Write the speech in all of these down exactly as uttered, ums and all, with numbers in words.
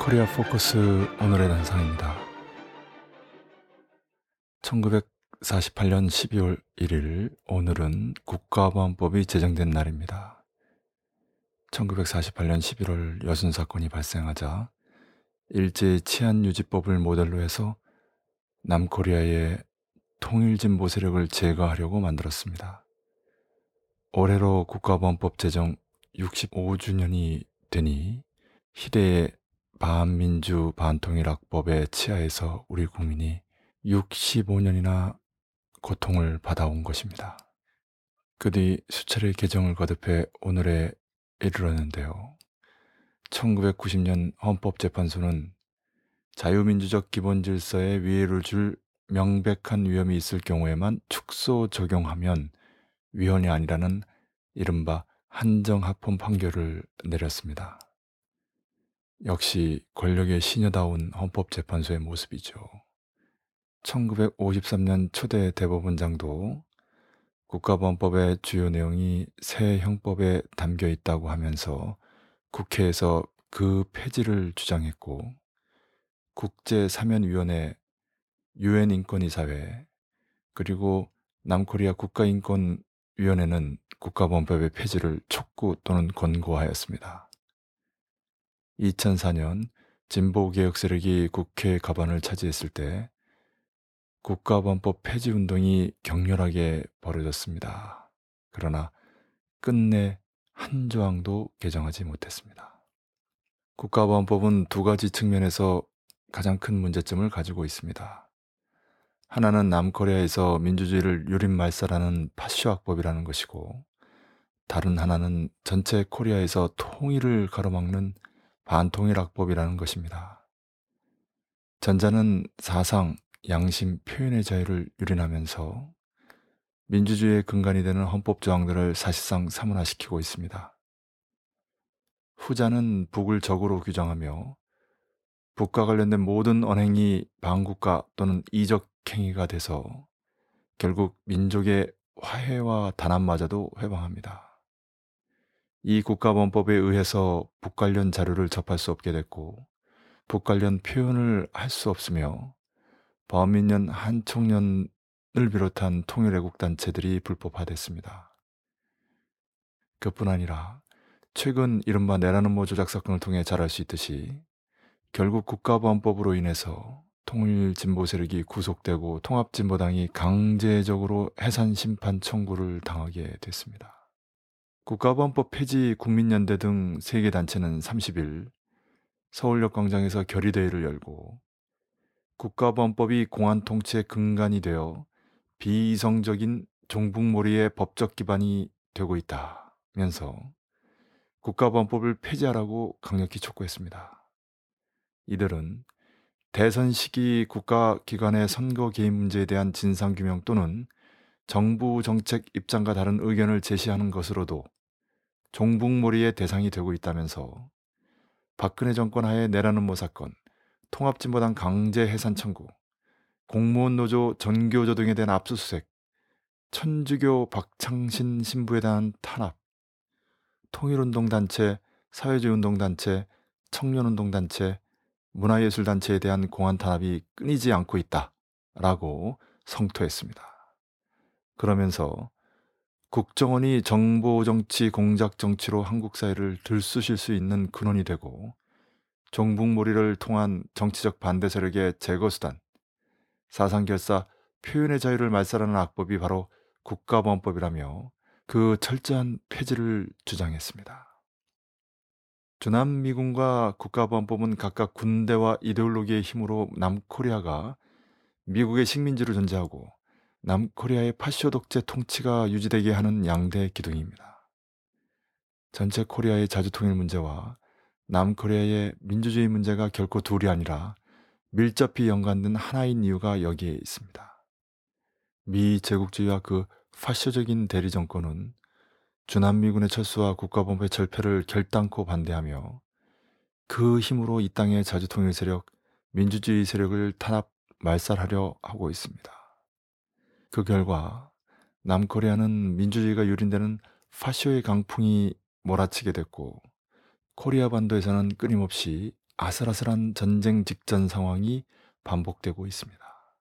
코리아 포커스 오늘의 단상입니다. 천구백사십팔 년 십이월 일일 오늘은 국가보안법이 제정된 날입니다. 천구백사십팔 년 십일월 여순 사건이 발생하자 일제 치안유지법을 모델로 해서 남코리아의 통일진보 세력을 제거하려고 만들었습니다. 올해로 국가보안법 제정 육십오 주년이 되니 희대의 반민주 반통일학법에 치하해서 우리 국민이 육십오 년이나 고통을 받아온 것입니다. 그 뒤 수차례 개정을 거듭해 오늘에 이르렀는데요. 천구백구십 년 헌법재판소는 자유민주적 기본질서에 위해를 줄 명백한 위험이 있을 경우에만 축소 적용하면 위헌이 아니라는 이른바 한정합헌 판결을 내렸습니다. 역시 권력의 시녀다운 헌법재판소의 모습이죠. 천구백오십삼 년 초대 대법원장도 국가보안법의 주요 내용이 새 형법에 담겨 있다고 하면서 국회에서 그 폐지를 주장했고, 국제사면위원회, 유엔 인권이사회, 그리고 남코리아 국가인권위원회는 국가보안법의 폐지를 촉구 또는 권고하였습니다. 이천사 년 진보개혁 세력이 국회 가반을 차지했을 때 국가보안법 폐지 운동이 격렬하게 벌어졌습니다. 그러나 끝내 한 조항도 개정하지 못했습니다. 국가보안법은 두 가지 측면에서 가장 큰 문제점을 가지고 있습니다. 하나는 남코리아에서 민주주의를 유린말살하는 파쇼학법이라는 것이고, 다른 하나는 전체 코리아에서 통일을 가로막는 반통일학법이라는 것입니다. 전자는 사상, 양심, 표현의 자유를 유린하면서 민주주의의 근간이 되는 헌법 조항들을 사실상 사문화시키고 있습니다. 후자는 북을 적으로 규정하며 북과 관련된 모든 언행이 반국가 또는 이적 행위가 돼서 결국 민족의 화해와 단합마저도 회방합니다. 이 국가보안법에 의해서 북 관련 자료를 접할 수 없게 됐고, 북 관련 표현을 할 수 없으며 범민련 한총련을 비롯한 통일애국단체들이 불법화됐습니다. 그뿐 아니라 최근 이른바 내란음모 조작 사건을 통해 잘 알 수 있듯이 결국 국가보안법으로 인해서 통일진보 세력이 구속되고 통합진보당이 강제적으로 해산심판 청구를 당하게 됐습니다. 국가보안법 폐지 국민연대 등 세 개 단체는 삼십 일 서울역 광장에서 결의대회를 열고 국가보안법이 공안 통치의 근간이 되어 비이성적인 종북몰이의 법적 기반이 되고 있다면서 국가보안법을 폐지하라고 강력히 촉구했습니다. 이들은 대선 시기 국가기관의 선거 개입 문제에 대한 진상규명 또는 정부 정책 입장과 다른 의견을 제시하는 것으로도 종북몰이의 대상이 되고 있다면서 박근혜 정권 하에 내란음모 사건, 통합진보당 강제 해산 청구, 공무원 노조 전교조 등에 대한 압수수색, 천주교 박창신 신부에 대한 탄압, 통일운동단체, 사회주의운동단체, 청년운동단체, 문화예술단체에 대한 공안 탄압이 끊이지 않고 있다라고 성토했습니다. 그러면서 국정원이 정보정치, 공작정치로 한국 사회를 들쑤실 수 있는 근원이 되고 종북몰이를 통한 정치적 반대 세력의 제거수단, 사상결사, 표현의 자유를 말살하는 악법이 바로 국가보안법이라며 그 철저한 폐지를 주장했습니다. 주남미군과 국가보안법은 각각 군대와 이데올로기의 힘으로 남코리아가 미국의 식민지로 존재하고 남코리아의 파쇼 독재 통치가 유지되게 하는 양대 기둥입니다. 전체 코리아의 자주통일 문제와 남코리아의 민주주의 문제가 결코 둘이 아니라 밀접히 연관된 하나인 이유가 여기에 있습니다. 미 제국주의와 그 파쇼적인 대리 정권은 주남미군의 철수와 국가보안법의 철폐를 결단코 반대하며 그 힘으로 이 땅의 자주통일 세력, 민주주의 세력을 탄압, 말살하려 하고 있습니다. 그 결과 남코리아는 민주주의가 유린되는 파쇼의 강풍이 몰아치게 됐고, 코리아 반도에서는 끊임없이 아슬아슬한 전쟁 직전 상황이 반복되고 있습니다.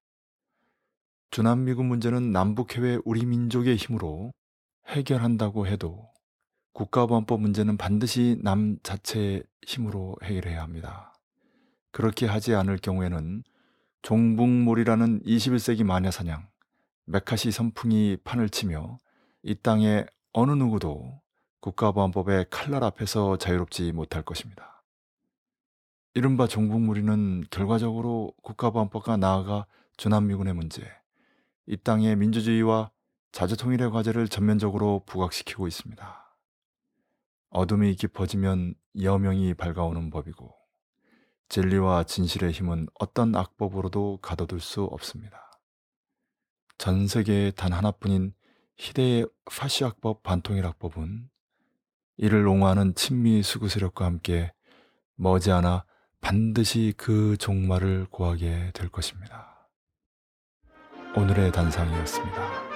주남미군 문제는 남북해외 우리 민족의 힘으로 해결한다고 해도 국가보안법 문제는 반드시 남 자체의 힘으로 해결해야 합니다. 그렇게 하지 않을 경우에는 종북몰이라는 이십일 세기 마녀사냥, 메카시 선풍이 판을 치며 이 땅의 어느 누구도 국가보안법의 칼날 앞에서 자유롭지 못할 것입니다. 이른바 종북몰이는 결과적으로 국가보안법과 나아가 주남미군의 문제, 이 땅의 민주주의와 자주통일의 과제를 전면적으로 부각시키고 있습니다. 어둠이 깊어지면 여명이 밝아오는 법이고 진리와 진실의 힘은 어떤 악법으로도 가둬둘 수 없습니다. 전 세계에 단 하나뿐인 희대의 파시악법 반통일악법은 이를 옹호하는 친미 수구 세력과 함께 머지않아 반드시 그 종말을 고하게 될 것입니다. 오늘의 단상이었습니다.